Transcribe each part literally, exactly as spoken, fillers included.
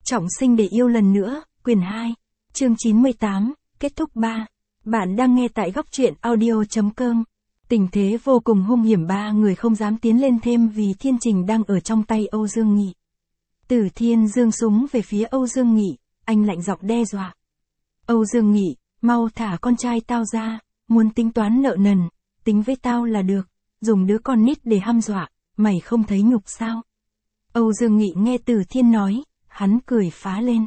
Trọng sinh để yêu lần nữa, quyển hai, chương chín mươi tám, kết thúc ba. Bạn đang nghe tại góc truyện audio.com. Tình thế vô cùng hung hiểm, ba người không dám tiến lên thêm vì Thiên Trình đang ở trong tay Âu Dương Nghị. Tử Thiên giương súng về phía Âu Dương Nghị, anh lạnh giọng đe dọa. Âu Dương Nghị, mau thả con trai tao ra, muốn tính toán nợ nần, tính với tao là được, dùng đứa con nít để hăm dọa, mày không thấy nhục sao? Âu Dương Nghị nghe Tử Thiên nói, hắn cười phá lên.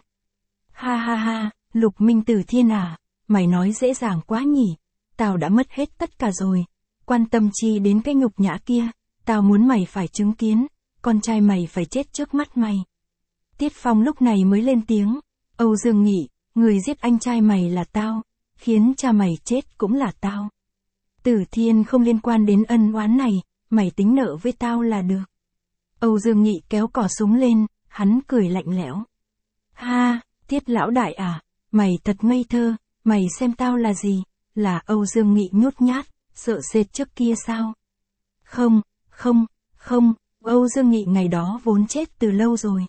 Ha ha ha, Lục Minh Tử Thiên à, mày nói dễ dàng quá nhỉ, tao đã mất hết tất cả rồi, quan tâm chi đến cái nhục nhã kia, tao muốn mày phải chứng kiến, con trai mày phải chết trước mắt mày. Tiết Phong lúc này mới lên tiếng, Âu Dương Nghị, người giết anh trai mày là tao, khiến cha mày chết cũng là tao. Tử Thiên không liên quan đến ân oán này, mày tính nợ với tao là được. Âu Dương Nghị kéo cò súng lên, hắn cười lạnh lẽo. Ha, Tiết lão đại à, mày thật ngây thơ, mày xem tao là gì, là Âu Dương Nghị nhút nhát, sợ sệt trước kia sao? Không, không, không, Âu Dương Nghị ngày đó vốn chết từ lâu rồi.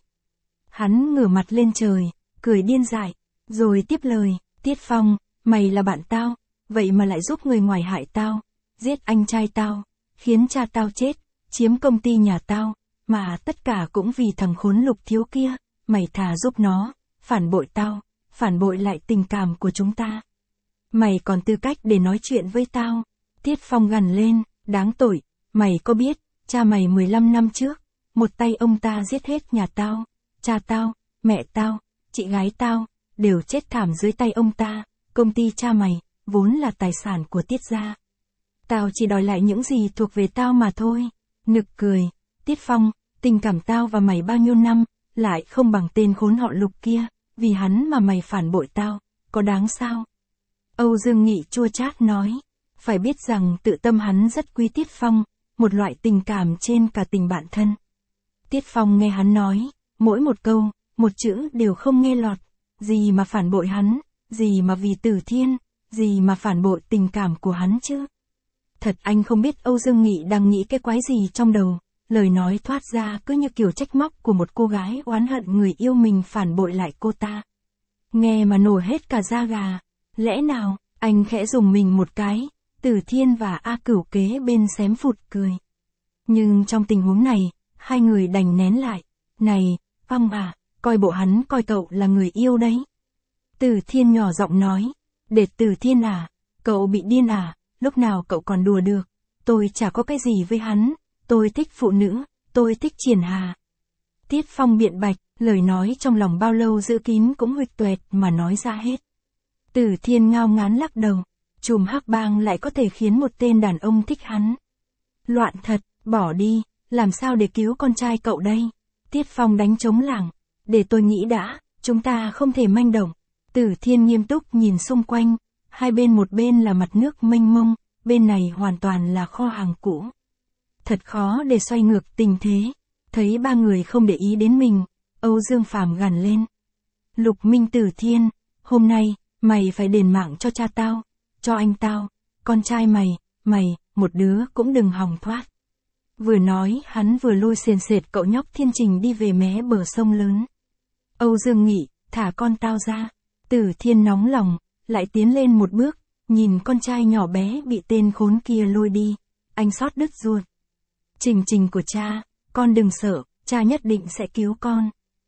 Hắn ngửa mặt lên trời, cười điên dại, rồi tiếp lời, Tiết Phong, mày là bạn tao, vậy mà lại giúp người ngoài hại tao, giết anh trai tao, khiến cha tao chết, chiếm công ty nhà tao, mà tất cả cũng vì thằng khốn Lục Thiếu kia, mày thà giúp nó, phản bội tao, phản bội lại tình cảm của chúng ta. Mày còn tư cách để nói chuyện với tao. Tiết Phong gằn lên, đáng tội, mày có biết, cha mày mười lăm năm trước, một tay ông ta giết hết nhà tao, cha tao, mẹ tao, chị gái tao, đều chết thảm dưới tay ông ta, công ty cha mày, vốn là tài sản của Tiết gia. Tao chỉ đòi lại những gì thuộc về tao mà thôi. Nực cười, Tiết Phong, tình cảm tao và mày bao nhiêu năm, lại không bằng tên khốn họ Lục kia, vì hắn mà mày phản bội tao, có đáng sao? Âu Dương Nghị chua chát nói, phải biết rằng tự tâm hắn rất quý Tiết Phong, một loại tình cảm trên cả tình bạn thân. Tiết Phong nghe hắn nói, mỗi một câu, một chữ đều không nghe lọt, gì mà phản bội hắn, gì mà vì Tử Thiên, gì mà phản bội tình cảm của hắn chứ. Thật anh không biết Âu Dương Nghị đang nghĩ cái quái gì trong đầu, lời nói thoát ra cứ như kiểu trách móc của một cô gái oán hận người yêu mình phản bội lại cô ta. Nghe mà nổi hết cả da gà, lẽ nào, anh khẽ dùng mình một cái, Tử Thiên và A Cửu kế bên xém phụt cười. Nhưng trong tình huống này, hai người đành nén lại, này, Phong à, coi bộ hắn coi cậu là người yêu đấy. Tử Thiên nhỏ giọng nói, để Tử Thiên à, cậu bị điên à, lúc nào cậu còn đùa được, tôi chả có cái gì với hắn, tôi thích phụ nữ, tôi thích Triển Hà. Tiết Phong biện bạch, lời nói trong lòng bao lâu giữ kín cũng huỵch toẹt mà nói ra hết. Tử Thiên ngao ngán lắc đầu, chùm hắc bang lại có thể khiến một tên đàn ông thích hắn. Loạn thật, bỏ đi, làm sao để cứu con trai cậu đây? Tiết Phong đánh trống lảng, để tôi nghĩ đã, chúng ta không thể manh động. Tử Thiên nghiêm túc nhìn xung quanh, hai bên một bên là mặt nước mênh mông, bên này hoàn toàn là kho hàng cũ. Thật khó để xoay ngược tình thế. Thấy ba người không để ý đến mình, Âu Dương Phàm gằn lên. Lục Minh Tử Thiên, hôm nay, mày phải đền mạng cho cha tao, cho anh tao, con trai mày, mày, một đứa cũng đừng hòng thoát. Vừa nói hắn vừa lôi sền sệt cậu nhóc Thiên Trình đi về mé bờ sông lớn. Âu Dương Nghị, thả con tao ra. Tử Thiên nóng lòng, lại tiến lên một bước, nhìn con trai nhỏ bé bị tên khốn kia lôi đi, anh xót đứt ruột. Trình Trình của cha, con đừng sợ, cha nhất định sẽ cứu con.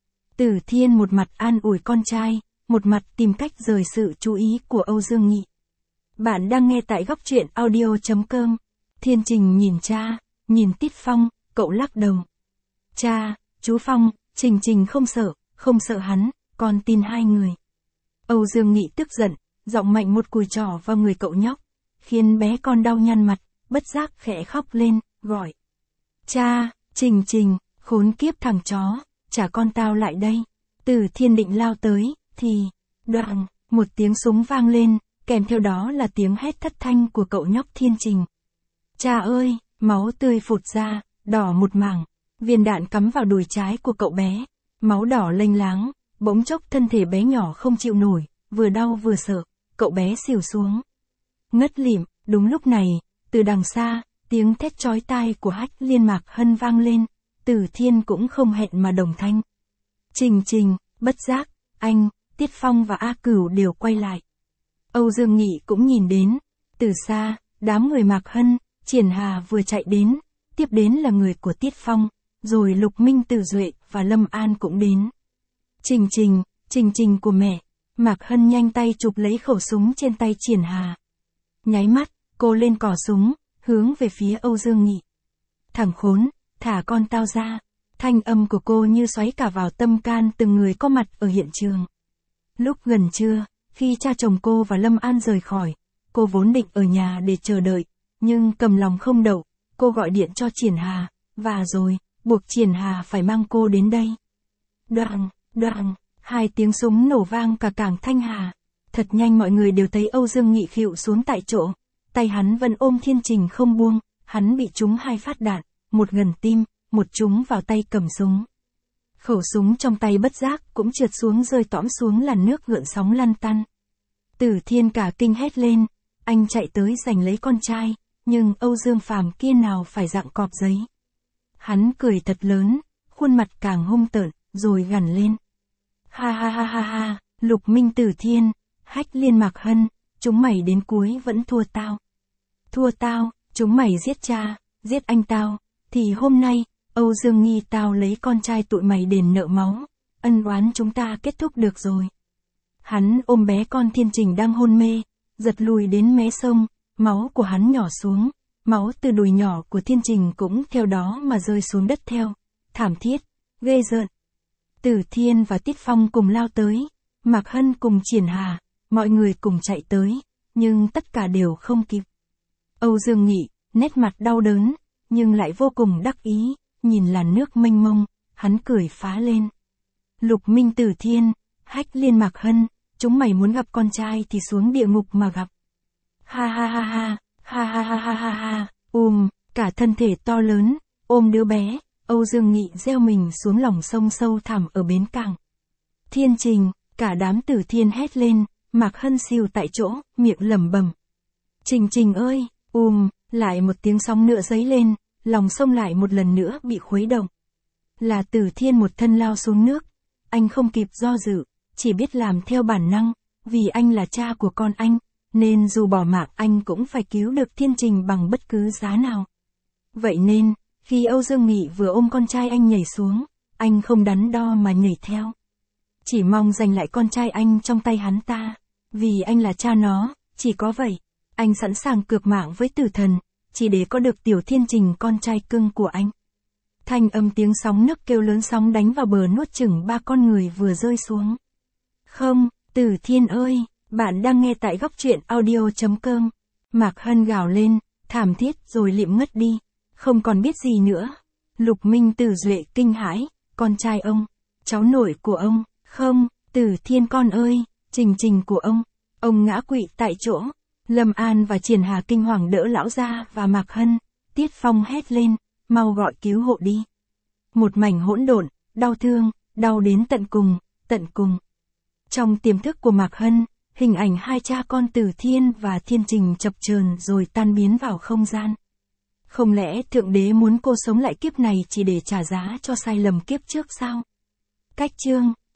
Tử Thiên một mặt an ủi con trai, một mặt tìm cách rời sự chú ý của Âu Dương Nghị. Bạn đang nghe tại góc truyện audio.com. Thiên Trình nhìn cha, nhìn Tiết Phong, cậu lắc đầu. Cha, chú Phong, Trình Trình không sợ, không sợ hắn, con tin hai người. Âu Dương Nghị tức giận, giọng mạnh một cùi trỏ vào người cậu nhóc, khiến bé con đau nhăn mặt, bất giác khẽ khóc lên, gọi. Cha, Trình Trình, khốn kiếp thằng chó, trả con tao lại đây. Tử Thiên định lao tới, thì, đoạn, một tiếng súng vang lên, kèm theo đó là tiếng hét thất thanh của cậu nhóc Thiên Trình. Cha ơi, máu tươi phụt ra, đỏ một mảng, viên đạn cắm vào đùi trái của cậu bé, máu đỏ lênh láng, bỗng chốc thân thể bé nhỏ không chịu nổi, vừa đau vừa sợ, cậu bé xỉu xuống. Ngất lịm, đúng lúc này, từ đằng xa, tiếng thét chói tai của Hách Liên Mạc Hân vang lên, Tử Thiên cũng không hẹn mà đồng thanh. Trình Trình, Bất giác, anh, Tiết Phong và A Cửu đều quay lại. Âu Dương Nghị cũng nhìn đến. Từ xa, đám người Mạc Hân, Triển Hà vừa chạy đến, tiếp đến là người của Tiết Phong, rồi Lục Minh Tử Duệ và Lâm An cũng đến. Trình Trình, Trình Trình của mẹ. Mạc Hân nhanh tay chụp lấy khẩu súng trên tay Triển Hà. Nháy mắt, cô lên cò súng, hướng về phía Âu Dương Nghị. Thằng khốn, thả con tao ra. Thanh âm của cô như xoáy cả vào tâm can từng người có mặt ở hiện trường. Lúc gần trưa, khi cha chồng cô và Lâm An rời khỏi, cô vốn định ở nhà để chờ đợi, nhưng cầm lòng không đậu, cô gọi điện cho Triển Hà, và rồi, buộc Triển Hà phải mang cô đến đây. Đoàng, đoàng, hai tiếng súng nổ vang cả cảng Thanh Hà. Thật nhanh mọi người đều thấy Âu Dương Nghị khuỵu xuống tại chỗ, tay hắn vẫn ôm Thiên Trình không buông, hắn bị trúng hai phát đạn, một gần tim, một trúng vào tay cầm súng. Khẩu súng trong tay bất giác cũng trượt xuống rơi tõm xuống làn nước gợn sóng lăn tăn. Tử Thiên cả kinh hét lên, anh chạy tới giành lấy con trai, nhưng Âu Dương Phàm kia nào phải dạng cọp giấy. Hắn cười thật lớn, khuôn mặt càng hung tợn, rồi gằn lên. Ha ha ha ha ha, Lục Minh Tử Thiên, Hách Liên Mạc Hân, chúng mày đến cuối vẫn thua tao. Thua tao, chúng mày giết cha, giết anh tao, thì hôm nay, Âu Dương Nghi tao lấy con trai tụi mày đền nợ máu, ân oán chúng ta kết thúc được rồi. Hắn ôm bé con Thiên Trình đang hôn mê, giật lùi đến mé sông, máu của hắn nhỏ xuống, máu từ đùi nhỏ của Thiên Trình cũng theo đó mà rơi xuống đất theo, thảm thiết, ghê rợn. Tử Thiên và Tiết Phong cùng lao tới, Mạc Hân cùng Triển Hà, mọi người cùng chạy tới, nhưng tất cả đều không kịp. Âu Dương Nghị, nét mặt đau đớn, nhưng lại vô cùng đắc ý, nhìn làn nước mênh mông, hắn cười phá lên. Lục Minh Tử Thiên, Hách Liên Mạc Hân, chúng mày muốn gặp con trai thì xuống địa ngục mà gặp. Ha ha ha ha, ha ha ha ha ha ha, ùm, cả thân thể to lớn, ôm đứa bé, Âu Dương Nghị gieo mình xuống lòng sông sâu thẳm ở bến cảng. Thiên Trình, cả đám Tử Thiên hét lên, Mạc Hân xìu tại chỗ, miệng lẩm bẩm. Trình Trình ơi, ùm, lại một tiếng sóng nữa dấy lên, lòng sông lại một lần nữa bị khuấy động. Là Tử Thiên một thân lao xuống nước, anh không kịp do dự, chỉ biết làm theo bản năng, vì anh là cha của con anh, nên dù bỏ mạng anh cũng phải cứu được Thiên Trình bằng bất cứ giá nào. Vậy nên, khi Âu Dương Nghị vừa ôm con trai anh nhảy xuống, anh không đắn đo mà nhảy theo. Chỉ mong giành lại con trai anh trong tay hắn ta, vì anh là cha nó, chỉ có vậy, anh sẵn sàng cược mạng với tử thần, chỉ để có được tiểu Thiên Trình con trai cưng của anh. Thanh âm tiếng sóng nước kêu lớn sóng đánh vào bờ nuốt chửng ba con người vừa rơi xuống. Không, Tử Thiên ơi, bạn đang nghe tại góc truyện audio chấm com. Mạc Hân gào lên, thảm thiết rồi liệm ngất đi, không còn biết gì nữa. Lục Minh Tử Duệ kinh hãi, con trai ông, cháu nội của ông, không, Tử Thiên con ơi, Trình Trình của ông, ông ngã quỵ tại chỗ. Lâm An và Triển Hà kinh hoàng đỡ lão gia và Mạc Hân, Tiết Phong hét lên, mau gọi cứu hộ đi. Một mảnh hỗn độn, đau thương, đau đến tận cùng, tận cùng. Trong tiềm thức của Mạc Hân, hình ảnh hai cha con Tử Thiên và Thiên Trình chập chờn rồi tan biến vào không gian. Không lẽ Thượng Đế muốn cô sống lại kiếp này chỉ để trả giá cho sai lầm kiếp trước sao? Cách chương